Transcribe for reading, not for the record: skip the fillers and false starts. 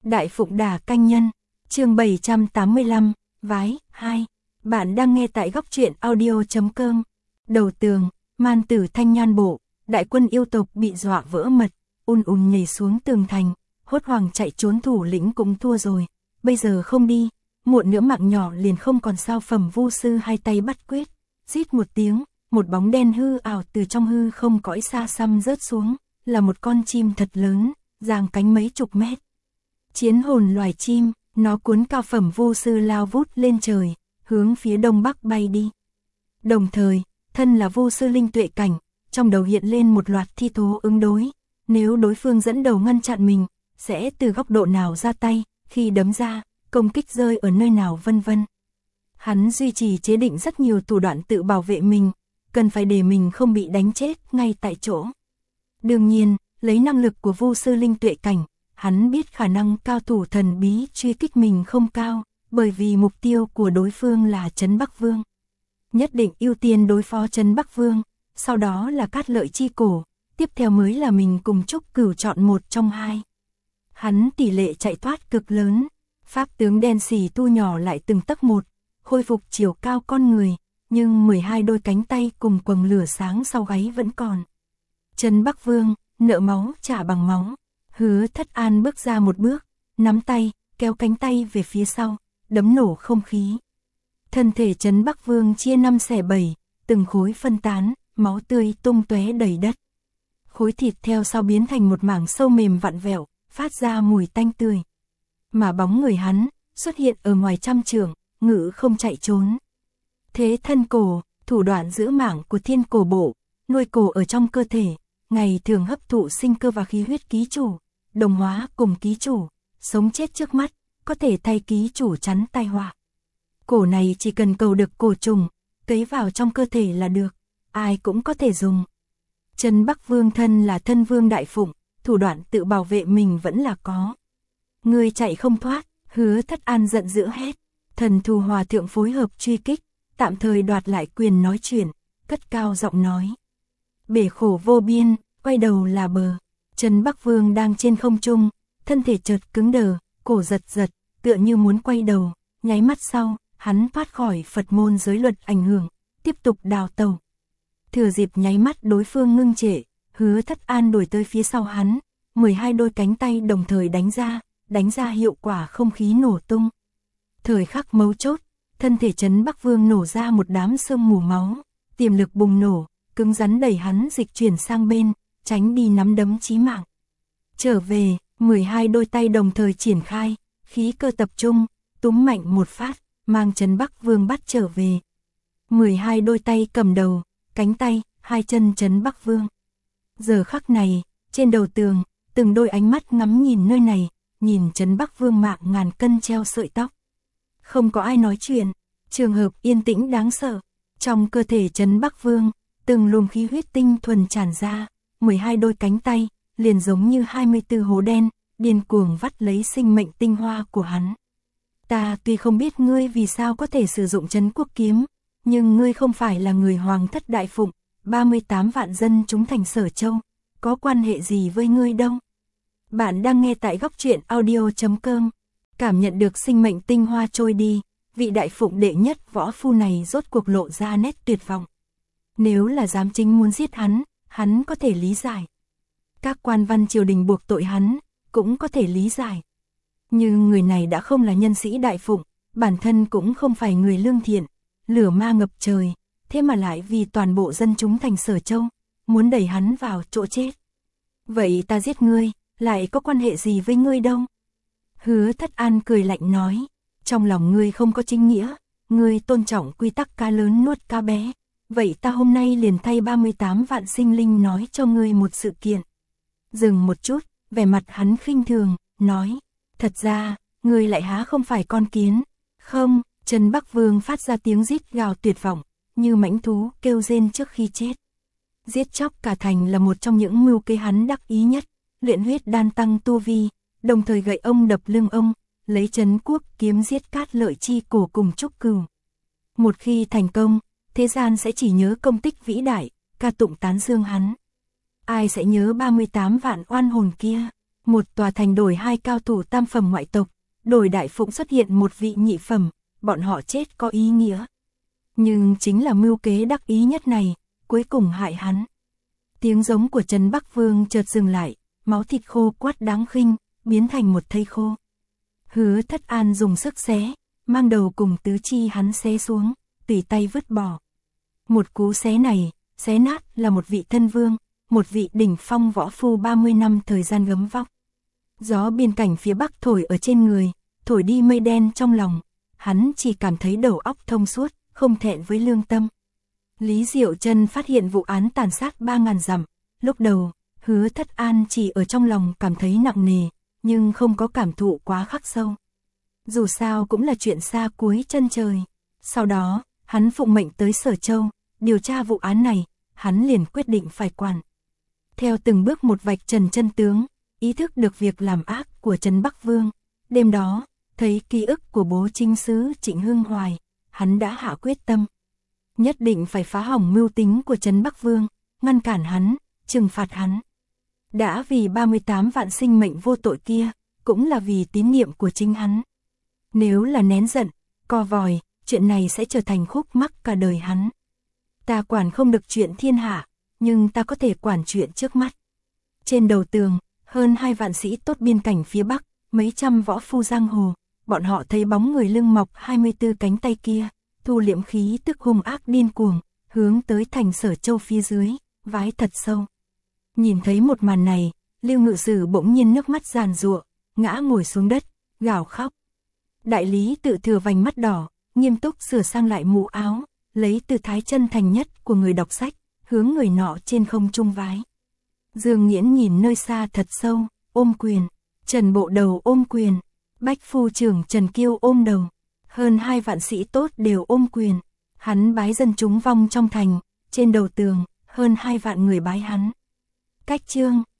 Đại Phụng Đả Canh Nhân, chương 785, Vái, 2. Bạn đang nghe tại góc truyện audio.com. Đầu tường, Man Tử Thanh Nhan bộ, đại quân yêu tộc bị dọa vỡ mật, nhảy xuống tường thành, hốt hoảng chạy trốn, thủ lĩnh cũng thua rồi, bây giờ không đi, muộn nữa mạng nhỏ liền không còn sao. Phẩm Vu sư hai tay bắt quyết, rít một tiếng, một bóng đen hư ảo từ trong hư không cõi xa xăm rớt xuống, là một con chim thật lớn, dang cánh mấy chục mét. Chiến hồn loài chim, nó cuốn cao Phẩm Vu sư lao vút lên trời, hướng phía đông bắc bay đi. Đồng thời, thân là Vu sư linh tuệ cảnh, trong đầu hiện lên một loạt thi thố ứng đối, nếu đối phương dẫn đầu ngăn chặn mình, sẽ từ góc độ nào ra tay, khi đấm ra, công kích rơi ở nơi nào vân vân. Hắn duy trì chế định rất nhiều thủ đoạn tự bảo vệ mình, cần phải để mình không bị đánh chết ngay tại chỗ. Đương nhiên, lấy năng lực của Vu sư linh tuệ cảnh, hắn biết khả năng cao thủ thần bí truy kích mình không cao, bởi vì mục tiêu của đối phương là Trấn Bắc Vương. Nhất định ưu tiên đối phó Trấn Bắc Vương, sau đó là Cát Lợi Chi Cổ, tiếp theo mới là mình cùng Trúc Cửu chọn một trong hai. Hắn tỷ lệ chạy thoát cực lớn, pháp tướng đen xì thu nhỏ lại từng tấc một, khôi phục chiều cao con người, nhưng 12 đôi cánh tay cùng quầng lửa sáng sau gáy vẫn còn. Trấn Bắc Vương, nợ máu trả bằng máu. Hứa Thất An bước ra một bước, nắm tay, kéo cánh tay về phía sau, đấm nổ không khí. Thân thể Trấn Bắc Vương chia 5 xẻ 7, từng khối phân tán, máu tươi tung tóe đầy đất. Khối thịt theo sau biến thành một mảng sâu mềm vặn vẹo, phát ra mùi tanh tươi. Mà bóng người hắn xuất hiện ở ngoài trăm trượng, ngự không chạy trốn. Thế thân cổ, thủ đoạn giữ mạng của Thiên Cổ Bộ, nuôi cổ ở trong cơ thể, ngày thường hấp thụ sinh cơ và khí huyết ký chủ, đồng hóa cùng ký chủ, sống chết trước mắt, có thể thay ký chủ chắn tai họa. Cổ này chỉ cần cầu được cổ trùng, cấy vào trong cơ thể là được, ai cũng có thể dùng. Trấn Bắc Vương thân là thân vương Đại Phụng, thủ đoạn tự bảo vệ mình vẫn là có. Người chạy không thoát, Hứa Thất An giận dữ hét. Thần Thù Hòa Thượng phối hợp truy kích, tạm thời đoạt lại quyền nói chuyện, cất cao giọng nói. Bể khổ vô biên, quay đầu là bờ. Trấn Bắc Vương đang trên không trung, thân thể chợt cứng đờ, cổ giật giật, tựa như muốn quay đầu, nháy mắt sau, hắn thoát khỏi Phật môn giới luật ảnh hưởng, tiếp tục đào tẩu. Thừa dịp nháy mắt đối phương ngưng trệ, Hứa Thất An đuổi tới phía sau hắn, 12 đôi cánh tay đồng thời đánh ra hiệu quả không khí nổ tung. Thời khắc mấu chốt, thân thể Trấn Bắc Vương nổ ra một đám sương mù máu, tiềm lực bùng nổ, cứng rắn đẩy hắn dịch chuyển sang bên, tránh đi nắm đấm chí mạng. Trở về, 12 đôi tay đồng thời triển khai, khí cơ tập trung, túm mạnh một phát, mang Trấn Bắc Vương bắt trở về. 12 đôi tay cầm đầu, cánh tay, hai chân Trấn Bắc Vương. Giờ khắc này, trên đầu tường, từng đôi ánh mắt ngắm nhìn nơi này, nhìn Trấn Bắc Vương mạng ngàn cân treo sợi tóc. Không có ai nói chuyện, trường hợp yên tĩnh đáng sợ. Trong cơ thể Trấn Bắc Vương, từng luồng khí huyết tinh thuần tràn ra, 12 đôi cánh tay, liền giống như 24 hố đen, điên cuồng vắt lấy sinh mệnh tinh hoa của hắn. Ta tuy không biết ngươi vì sao có thể sử dụng Trấn Quốc Kiếm, nhưng ngươi không phải là người Hoàng thất Đại Phụng, 38 vạn dân chúng thành Sở Châu, có quan hệ gì với ngươi đâu. Bạn đang nghe tại góc truyện audio.com. Cảm nhận được sinh mệnh tinh hoa trôi đi, vị Đại Phụng đệ nhất võ phu này rốt cuộc lộ ra nét tuyệt vọng. Nếu là giám chính muốn giết hắn có thể lý giải. Các quan văn triều đình buộc tội hắn, cũng có thể lý giải. Nhưng người này đã không là nhân sĩ Đại Phụng, bản thân cũng không phải người lương thiện, lửa ma ngập trời, thế mà lại vì toàn bộ dân chúng thành Sở Châu, muốn đẩy hắn vào chỗ chết. Vậy ta giết ngươi, lại có quan hệ gì với ngươi đâu? Hứa Thất An cười lạnh nói, trong lòng ngươi không có chính nghĩa, ngươi tôn trọng quy tắc cá lớn nuốt cá bé, vậy ta hôm nay liền thay 38 vạn sinh linh nói cho ngươi một sự kiện. Dừng một chút, vẻ mặt hắn khinh thường, nói, thật ra, ngươi lại há không phải con kiến, không? Trấn Bắc Vương phát ra tiếng rít gào tuyệt vọng, như mãnh thú kêu rên trước khi chết. Giết chóc cả thành là một trong những mưu kế hắn đắc ý nhất, luyện huyết đan tăng tu vi, đồng thời gậy ông đập lưng ông, lấy Trấn Quốc Kiếm giết Cát Lợi Chi Cổ cùng Trúc Cửu. Một khi thành công, thế gian sẽ chỉ nhớ công tích vĩ đại, ca tụng tán dương hắn. Ai sẽ nhớ 38 vạn oan hồn kia? Một tòa thành đổi 2 cao thủ tam phẩm ngoại tộc, đổi đại phụng xuất hiện một vị nhị phẩm, bọn họ chết có ý nghĩa. Nhưng chính là mưu kế đắc ý nhất này, cuối cùng hại hắn. Tiếng giống của Trấn Bắc Vương chợt dừng lại, máu thịt khô quắt đáng khinh, biến thành một thây khô. Hứa Thất An dùng sức xé, mang đầu cùng tứ chi hắn xé xuống, tùy tay vứt bỏ. Một cú xé này, xé nát là một vị thân vương, một vị đỉnh phong võ phu 30 năm thời gian gấm vóc. Gió biên cảnh phía bắc thổi ở trên người, thổi đi mây đen trong lòng, hắn chỉ cảm thấy đầu óc thông suốt, không thẹn với lương tâm. Lý Diệu Trân phát hiện vụ án tàn sát 3.000 dặm, lúc đầu, Hứa Thất An chỉ ở trong lòng cảm thấy nặng nề, nhưng không có cảm thụ quá khắc sâu. Dù sao cũng là chuyện xa cuối chân trời. Sau đó, hắn phụng mệnh tới Sở Châu, điều tra vụ án này, hắn liền quyết định phải quản. Theo từng bước một vạch trần chân tướng, ý thức được việc làm ác của Trấn Bắc Vương. Đêm đó, thấy ký ức của bố chính sứ Trịnh Hưng Hoài, hắn đã hạ quyết tâm. Nhất định phải phá hỏng mưu tính của Trấn Bắc Vương, ngăn cản hắn, trừng phạt hắn. Đã vì 38 vạn sinh mệnh vô tội kia, cũng là vì tín niệm của chính hắn. Nếu là nén giận, co vòi, chuyện này sẽ trở thành khúc mắc cả đời hắn. Ta quản không được chuyện thiên hạ, nhưng ta có thể quản chuyện trước mắt. Trên đầu tường, hơn 2 vạn sĩ tốt biên cảnh phía bắc, mấy trăm võ phu giang hồ, bọn họ thấy bóng người lưng mọc 24 cánh tay kia, thu liễm khí tức hung ác điên cuồng, hướng tới thành Sở Châu phía dưới, vái thật sâu. Nhìn thấy một màn này, Lưu Ngự Sử bỗng nhiên nước mắt giàn giụa, ngã ngồi xuống đất, gào khóc. Đại lý Tự Thừa vành mắt đỏ, nghiêm túc sửa sang lại mũ áo, lấy tư thái chân thành nhất của người đọc sách, hướng người nọ trên không trung vái. Dương Nghiễn nhìn nơi xa thật sâu, ôm quyền. Trần Bộ Đầu ôm quyền. Bách phu trưởng Trần Kiêu ôm đầu. Hơn 2 vạn sĩ tốt đều ôm quyền. Hắn bái dân chúng vong trong thành, trên đầu tường, hơn 2 vạn người bái hắn. Cách chương